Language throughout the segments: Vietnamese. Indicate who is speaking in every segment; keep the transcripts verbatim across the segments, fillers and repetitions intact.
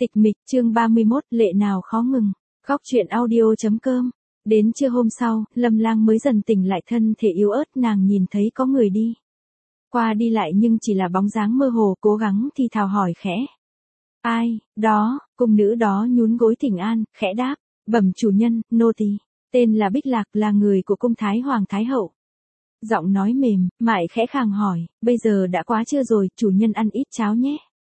Speaker 1: Tịch mịch chương ba mươi mốt, lệ nào khó ngừng. Góc truyện audio.com. Đến trưa hôm sau, Lâm Lang mới dần tỉnh lại, thân thể yếu ớt, nàng nhìn thấy có người đi qua đi lại nhưng chỉ là bóng dáng mơ hồ, cố gắng thì thào hỏi khẽ. Ai, đó, cung nữ đó nhún gối thỉnh an, khẽ đáp, bẩm chủ nhân, nô tỳ tên là Bích Lạc, là người của cung Thái Hoàng Thái Hậu. Giọng nói mềm, mại khẽ khàng hỏi, bây giờ đã quá trưa rồi, chủ nhân ăn ít cháo nhé.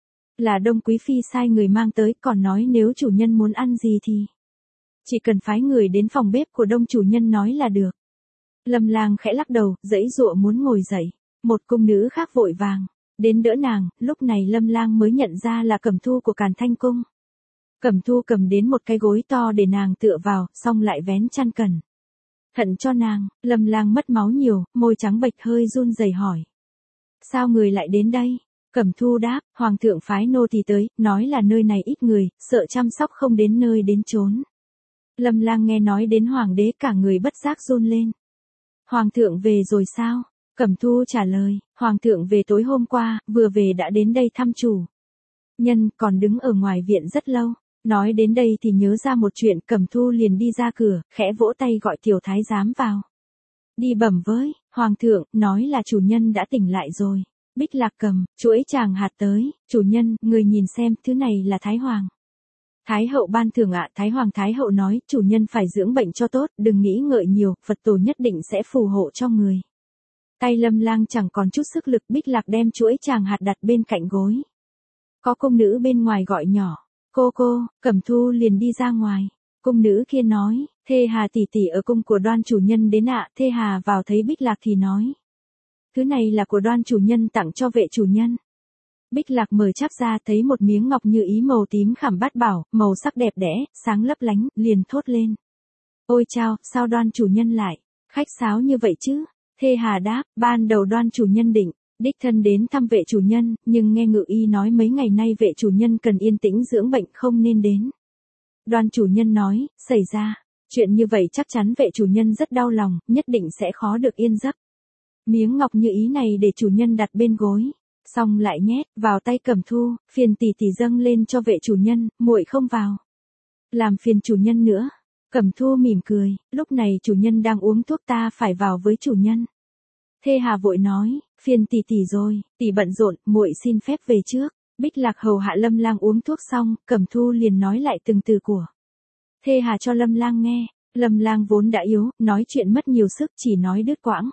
Speaker 1: Là Đông Quý Phi sai người mang tới, còn nói nếu chủ nhân muốn ăn gì thì chỉ cần phái người đến phòng bếp của Đông chủ nhân nói là được. Lâm Lang khẽ lắc đầu, giãy giụa muốn ngồi dậy. Một cung nữ khác vội vàng đến đỡ nàng, lúc này Lâm Lang mới nhận ra là Cẩm Thu của Càn Thanh cung. Cẩm Thu cầm đến một cái gối to để nàng tựa vào, xong lại vén chăn cẩn thận cho nàng. Lâm Lang mất máu nhiều, môi trắng bệch hơi run rẩy hỏi. Sao người lại đến đây? Cẩm Thu đáp, Hoàng thượng phái nô tỳ tới, nói là nơi này ít người, sợ chăm sóc không đến nơi đến chốn. Lâm Lang nghe nói đến Hoàng đế cả người bất giác run lên. Hoàng thượng về rồi sao? Cẩm Thu trả lời, Hoàng thượng về tối hôm qua, vừa về đã đến đây thăm chủ nhân, còn đứng ở ngoài viện rất lâu. Nói đến đây thì nhớ ra một chuyện, Cẩm Thu liền đi ra cửa, khẽ vỗ tay gọi tiểu thái giám vào. Đi bẩm với Hoàng thượng, nói là chủ nhân đã tỉnh lại rồi. Bích Lạc cầm chuỗi tràng hạt tới, chủ nhân, người nhìn xem, thứ này là Thái Hoàng Thái Hậu ban thưởng ạ. Thái Hoàng Thái Hậu nói, chủ nhân phải dưỡng bệnh cho tốt, đừng nghĩ ngợi nhiều, Phật tổ nhất định sẽ phù hộ cho người. Tay Lâm Lang chẳng còn chút sức lực, Bích Lạc đem chuỗi tràng hạt đặt bên cạnh gối. Có cung nữ bên ngoài gọi nhỏ, cô cô, Cẩm Thu liền đi ra ngoài. Cung nữ kia nói, Thê Hà tỷ tỷ ở cung của Đoan chủ nhân đến ạ. Thê Hà vào thấy Bích Lạc thì nói, thứ này là của Đoan chủ nhân tặng cho vệ chủ nhân. Bích Lạc mở cháp ra thấy một miếng ngọc như ý màu tím khảm bát bảo, màu sắc đẹp đẽ, sáng lấp lánh, liền thốt lên. Ôi chao, sao Đoan chủ nhân lại khách sáo như vậy chứ? Thê Hà đáp, ban đầu Đoan chủ nhân định đích thân đến thăm vệ chủ nhân, nhưng nghe ngự y nói mấy ngày nay vệ chủ nhân cần yên tĩnh dưỡng bệnh không nên đến. Đoan chủ nhân nói, xảy ra chuyện như vậy chắc chắn vệ chủ nhân rất đau lòng, nhất định sẽ khó được yên giấc. Miếng ngọc như ý này để chủ nhân đặt bên gối, xong lại nhét vào tay Cẩm Thu, phiền tỷ tỷ dâng lên cho vệ chủ nhân, muội không vào làm phiền chủ nhân nữa. Cẩm Thu mỉm cười, lúc này chủ nhân đang uống thuốc, ta phải vào với chủ nhân. Thê Hà vội nói, phiền tỷ tỷ rồi, tỷ bận rộn, muội xin phép về trước. Bích Lạc hầu hạ Lâm Lang uống thuốc xong, Cẩm Thu liền nói lại từng từ của Thê Hà cho Lâm Lang nghe. Lâm Lang vốn đã yếu, nói chuyện mất nhiều sức, chỉ nói đứt quãng.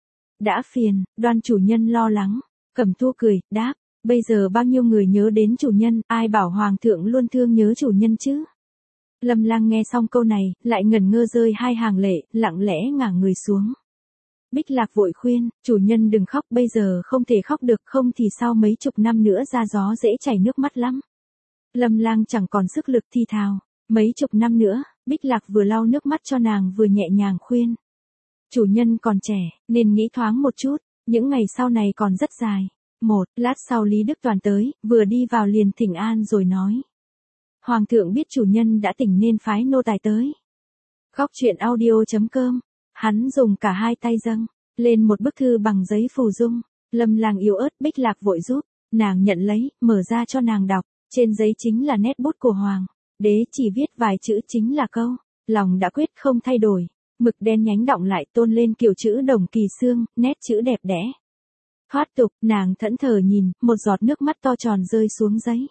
Speaker 1: Đã phiền, Đoan chủ nhân lo lắng. Cẩm Thu cười, đáp, bây giờ bao nhiêu người nhớ đến chủ nhân, ai bảo Hoàng thượng luôn thương nhớ chủ nhân chứ? Lâm Lang nghe xong câu này, lại ngẩn ngơ rơi hai hàng lệ, lặng lẽ ngả người xuống. Bích Lạc vội khuyên, chủ nhân đừng khóc, bây giờ không thể khóc được, không thì sau mấy chục năm nữa ra gió dễ chảy nước mắt lắm. Lâm Lang chẳng còn sức lực thì thào, mấy chục năm nữa. Bích Lạc vừa lau nước mắt cho nàng vừa nhẹ nhàng khuyên. Chủ nhân còn trẻ, nên nghĩ thoáng một chút, những ngày sau này còn rất dài. Một lát sau Lý Đức Toàn tới, vừa đi vào liền thỉnh an rồi nói. Hoàng thượng biết chủ nhân đã tỉnh nên phái nô tài tới. Góc truyện audio.com. Hắn dùng cả hai tay dâng lên một bức thư bằng giấy phù dung. Lâm Lang yếu ớt, Bích Lạc vội giúp, nàng nhận lấy, mở ra cho nàng đọc. Trên giấy chính là nét bút của Hoàng đế, chỉ viết vài chữ chính là câu, lòng đã quyết không thay đổi. Mực đen nhánh đọng lại tôn lên kiểu chữ đồng kỳ xương, nét chữ đẹp đẽ. Thoát tục, nàng thẫn thờ nhìn, một giọt nước mắt to tròn rơi xuống giấy.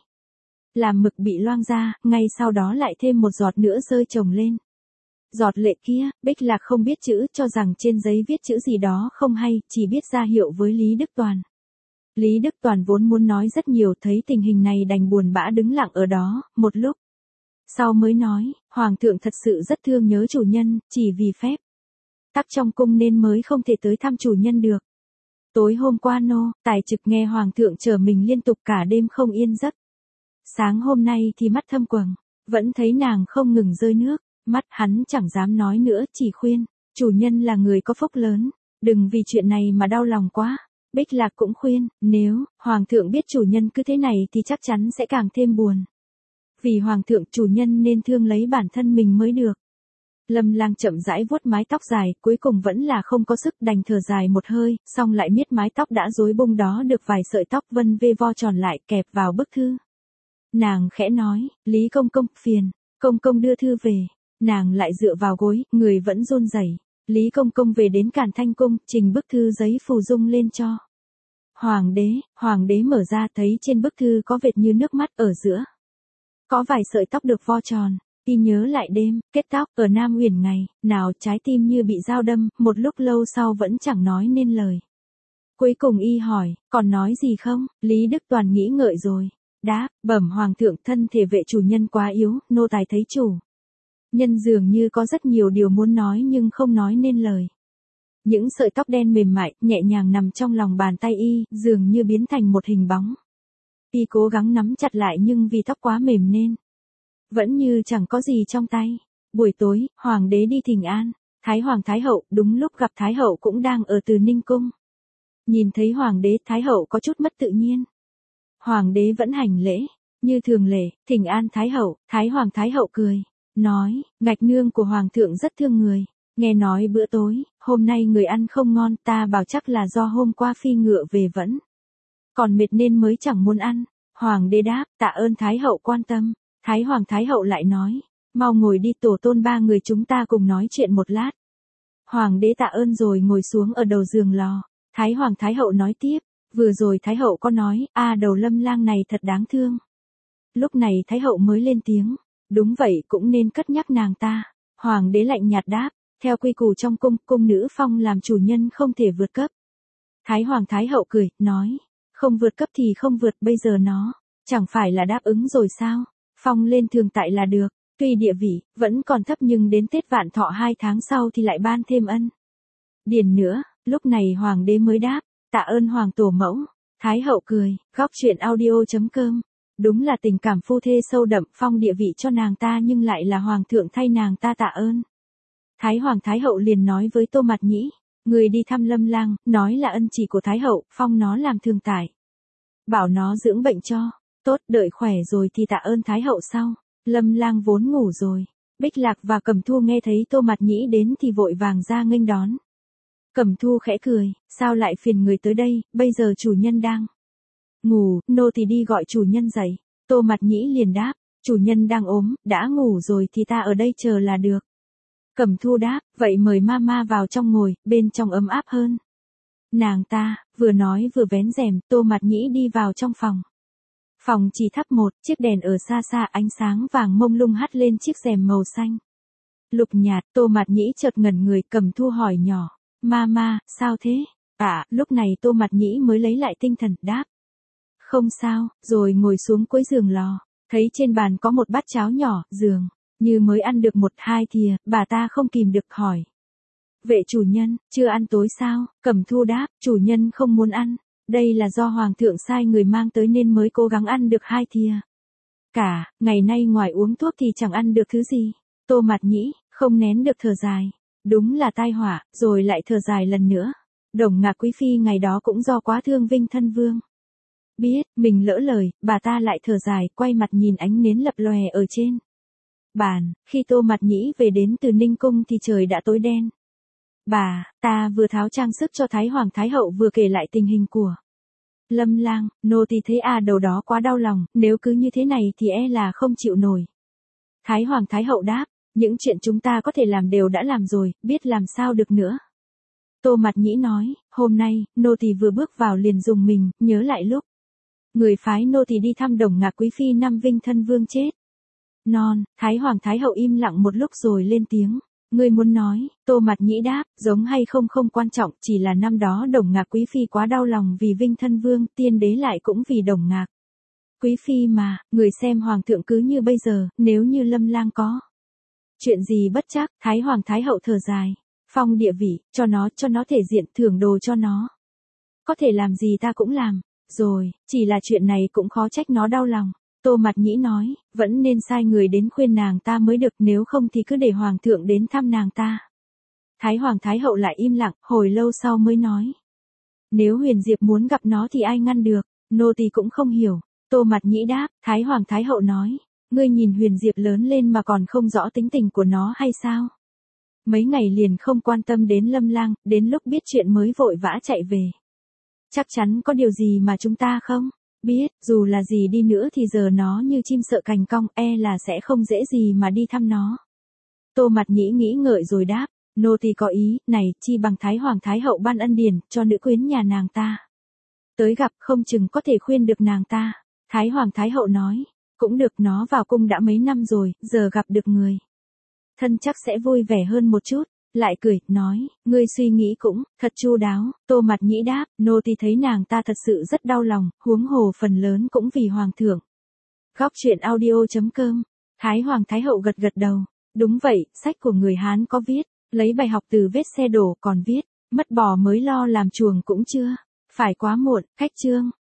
Speaker 1: Làm mực bị loang ra, ngay sau đó lại thêm một giọt nữa rơi chồng lên. Giọt lệ kia, Bích Lạc không biết chữ, cho rằng trên giấy viết chữ gì đó không hay, chỉ biết ra hiệu với Lý Đức Toàn. Lý Đức Toàn vốn muốn nói rất nhiều, thấy tình hình này đành buồn bã đứng lặng ở đó, một lúc sau mới nói, Hoàng thượng thật sự rất thương nhớ chủ nhân, chỉ vì phép tắc trong cung nên mới không thể tới thăm chủ nhân được. Tối hôm qua nô tài trực nghe Hoàng thượng chờ mình liên tục cả đêm không yên giấc. Sáng hôm nay thì mắt thâm quầng, vẫn thấy nàng không ngừng rơi nước mắt. Hắn chẳng dám nói nữa, chỉ khuyên, chủ nhân là người có phúc lớn, đừng vì chuyện này mà đau lòng quá. Bích Lạc cũng khuyên, nếu Hoàng thượng biết chủ nhân cứ thế này thì chắc chắn sẽ càng thêm buồn. Vì Hoàng thượng, chủ nhân nên thương lấy bản thân mình mới được. Lâm Lang chậm rãi vuốt mái tóc dài, cuối cùng vẫn là không có sức, đành thở dài một hơi, xong lại miết mái tóc đã rối bung đó được vài sợi tóc vân vê vo tròn lại, kẹp vào bức thư. Nàng khẽ nói, Lý công công, phiền, công công đưa thư về. Nàng lại dựa vào gối, người vẫn run rẩy. Lý công công về đến Càn Thanh cung, trình bức thư giấy phù dung lên cho hoàng đế. Hoàng đế mở ra thấy trên bức thư có vệt như nước mắt ở giữa. Có vài sợi tóc được vo tròn. Y nhớ lại đêm, kết tóc ở Nam Uyển ngày, nào trái tim như bị dao đâm, một lúc lâu sau vẫn chẳng nói nên lời. Cuối cùng y hỏi, còn nói gì không? Lý Đức Toàn nghĩ ngợi rồi. Đáp, bẩm hoàng thượng, thân thể vệ chủ nhân quá yếu, nô tài thấy chủ nhân dường như có rất nhiều điều muốn nói nhưng không nói nên lời. Những sợi tóc đen mềm mại, nhẹ nhàng nằm trong lòng bàn tay y, dường như biến thành một hình bóng. Y cố gắng nắm chặt lại nhưng vì tóc quá mềm nên vẫn như chẳng có gì trong tay. Buổi tối, hoàng đế đi thỉnh an. Thái hoàng thái hậu, đúng lúc gặp thái hậu cũng đang ở Từ Ninh cung. Nhìn thấy hoàng đế, thái hậu có chút mất tự nhiên. Hoàng đế vẫn hành lễ, như thường lệ, thỉnh an thái hậu. Thái hoàng thái hậu cười, nói, ngạch nương của hoàng thượng rất thương người. Nghe nói bữa tối, hôm nay người ăn không ngon, ta bảo chắc là do hôm qua phi ngựa về vẫn còn mệt nên mới chẳng muốn ăn. Hoàng đế đáp, tạ ơn thái hậu quan tâm. Thái hoàng thái hậu lại nói, mau ngồi đi, tổ tôn ba người chúng ta cùng nói chuyện một lát. Hoàng đế tạ ơn rồi ngồi xuống ở đầu giường lò. Thái hoàng thái hậu nói tiếp, vừa rồi thái hậu có nói, a đầu Lâm lang này thật đáng thương. Lúc này thái hậu mới lên tiếng, đúng vậy, cũng nên cất nhắc nàng ta. Hoàng đế lạnh nhạt đáp, theo quy củ trong cung, cung nữ phong làm chủ nhân không thể vượt cấp. Thái hoàng thái hậu cười, nói, không vượt cấp thì không vượt, bây giờ nó chẳng phải là đáp ứng rồi sao? Phong lên thường tại là được, tuy địa vị vẫn còn thấp nhưng đến Tết Vạn Thọ hai tháng sau thì lại ban thêm ân điền nữa. Lúc này hoàng đế mới đáp, tạ ơn hoàng tổ mẫu. Thái hậu cười, góc truyện audio chấm com. Đúng là tình cảm phu thê sâu đậm, phong địa vị cho nàng ta nhưng lại là hoàng thượng thay nàng ta tạ ơn. Thái hoàng thái hậu liền nói với Tô Mạt Nhĩ, người đi thăm Lâm lang, nói là ân chỉ của thái hậu, phong nó làm thường tải. Bảo nó dưỡng bệnh cho. Tốt, đợi khỏe rồi thì tạ ơn thái hậu sau. Lâm lang vốn ngủ rồi. Bích Lạc và Cẩm Thu nghe thấy Tô Mạt Nhĩ đến thì vội vàng ra nghênh đón. Cẩm Thu khẽ cười, sao lại phiền người tới đây, bây giờ chủ nhân đang ngủ, nô thì đi gọi chủ nhân dậy. Tô Mạt Nhĩ liền đáp, chủ nhân đang ốm, đã ngủ rồi thì ta ở đây chờ là được. Cẩm Thu đáp, vậy mời mama vào trong ngồi, bên trong ấm áp hơn. Nàng ta, vừa nói vừa vén rèm, Tô Mạt Nhĩ đi vào trong phòng. Phòng chỉ thắp một chiếc đèn ở xa xa, ánh sáng vàng mông lung hắt lên chiếc rèm màu xanh lục nhạt. Tô Mạt Nhĩ chợt ngẩn người, Cẩm Thu hỏi nhỏ, mama, sao thế? À, lúc này Tô Mạt Nhĩ mới lấy lại tinh thần, đáp, không sao, rồi ngồi xuống cuối giường lò. Thấy trên bàn có một bát cháo nhỏ, dường như mới ăn được một hai thìa, bà ta không kìm được hỏi, vệ chủ nhân, chưa ăn tối sao? Cẩm Thu đáp, chủ nhân không muốn ăn. Đây là do hoàng thượng sai người mang tới nên mới cố gắng ăn được hai thìa. Cả, ngày nay ngoài uống thuốc thì chẳng ăn được thứ gì. Tô Mạt Nhĩ, không nén được thở dài. Đúng là tai họa, rồi lại thở dài lần nữa. Đồng Ngạc Quý Phi ngày đó cũng do quá thương Vinh Thân Vương. Biết, mình lỡ lời, bà ta lại thở dài, quay mặt nhìn ánh nến lập lòe ở trên bàn. Khi Tô Mạt Nhĩ về đến Từ Ninh Cung thì trời đã tối đen. Bà, ta vừa tháo trang sức cho Thái Hoàng Thái Hậu vừa kể lại tình hình của Lâm lang, nô tỳ thấy a đầu đó quá đau lòng, nếu cứ như thế này thì e là không chịu nổi. Thái Hoàng Thái Hậu đáp, những chuyện chúng ta có thể làm đều đã làm rồi, biết làm sao được nữa. Tô Mạt Nhĩ nói, hôm nay, nô tỳ vừa bước vào liền dùng mình, nhớ lại lúc người phái nô tỳ đi thăm Đồng Ngạc Quý Phi năm Vinh Thân Vương chết non. Thái Hoàng Thái Hậu im lặng một lúc rồi lên tiếng. Ngươi muốn nói, Tô Mạt Nhĩ đáp, giống hay không không quan trọng, chỉ là năm đó Đồng Ngạc Quý Phi quá đau lòng vì Vinh Thân Vương, tiên đế lại cũng vì Đồng Ngạc Quý Phi mà, người xem hoàng thượng cứ như bây giờ, nếu như Lâm lang có chuyện gì bất trắc. Thái Hoàng Thái Hậu thở dài, phong địa vị, cho nó, cho nó thể diện, thưởng đồ cho nó. Có thể làm gì ta cũng làm, rồi, chỉ là chuyện này cũng khó trách nó đau lòng. Tô Mạt Nhĩ nói, vẫn nên sai người đến khuyên nàng ta mới được, nếu không thì cứ để hoàng thượng đến thăm nàng ta. Thái Hoàng Thái Hậu lại im lặng, hồi lâu sau mới nói. Nếu Huyền Diệp muốn gặp nó thì ai ngăn được, nô tỳ cũng không hiểu. Tô Mạt Nhĩ đáp, Thái Hoàng Thái Hậu nói, ngươi nhìn Huyền Diệp lớn lên mà còn không rõ tính tình của nó hay sao? Mấy ngày liền không quan tâm đến Lâm lang, đến lúc biết chuyện mới vội vã chạy về. Chắc chắn có điều gì mà chúng ta không Biết, dù là gì đi nữa thì giờ nó như chim sợ cành cong, e là sẽ không dễ gì mà đi thăm nó. Tô Mặt Nhĩ nghĩ ngợi rồi đáp, nô tỳ có ý, này, chi bằng Thái Hoàng Thái Hậu ban ân điển, cho nữ quyến nhà nàng ta. Tới gặp không chừng có thể khuyên được nàng ta. Thái Hoàng Thái Hậu nói, cũng được, nó vào cung đã mấy năm rồi, giờ gặp được người thân chắc sẽ vui vẻ hơn một chút. Lại cười, nói, ngươi suy nghĩ cũng, thật chu đáo. Tô Mặt Nhĩ đáp, nô tỳ thấy nàng ta thật sự rất đau lòng, huống hồ phần lớn cũng vì hoàng thượng. Góc truyện audio chấm com. Thái Hoàng Thái Hậu gật gật đầu. Đúng vậy, sách của người Hán có viết, lấy bài học từ vết xe đổ, còn viết, mất bò mới lo làm chuồng cũng chưa phải quá muộn. Cách chương.